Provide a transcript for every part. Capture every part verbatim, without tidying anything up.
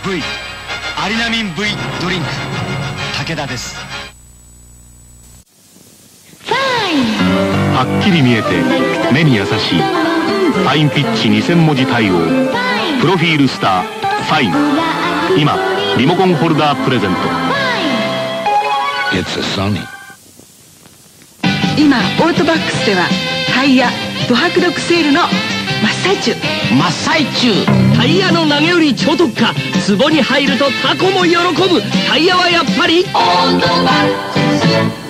V アリナミン V ドリンク武田です。 はっきり見えて目に優しいファインピッチにせん文字対応プロフィールスターファイン。今リモコンホルダープレゼント。 It's a Sony。 今オートバックスではタイヤド迫力セールの真っ最中。 真っ最中。 タイヤの投げ売り超特価。壺に入るとタコも喜ぶ。タイヤはやっぱりオートバックス。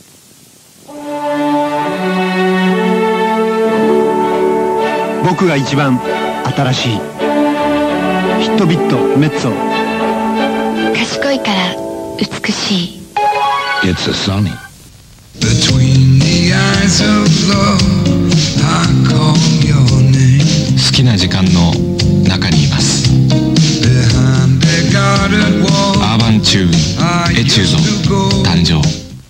僕が一番新しいヒットビットメッツォ。 賢いから美しい。 It's a Sony。 Between the eyes of love, I call your name。 好きな時間の中にいます。 Behind the guarded wall、 アーバンチューンエチュード誕生。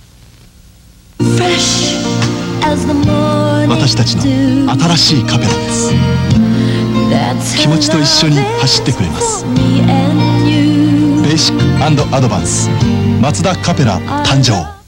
私たちの新しいカペラです。気持ちと一緒に走ってくれます。ベーシック&アドバンスマツダカペラ誕生。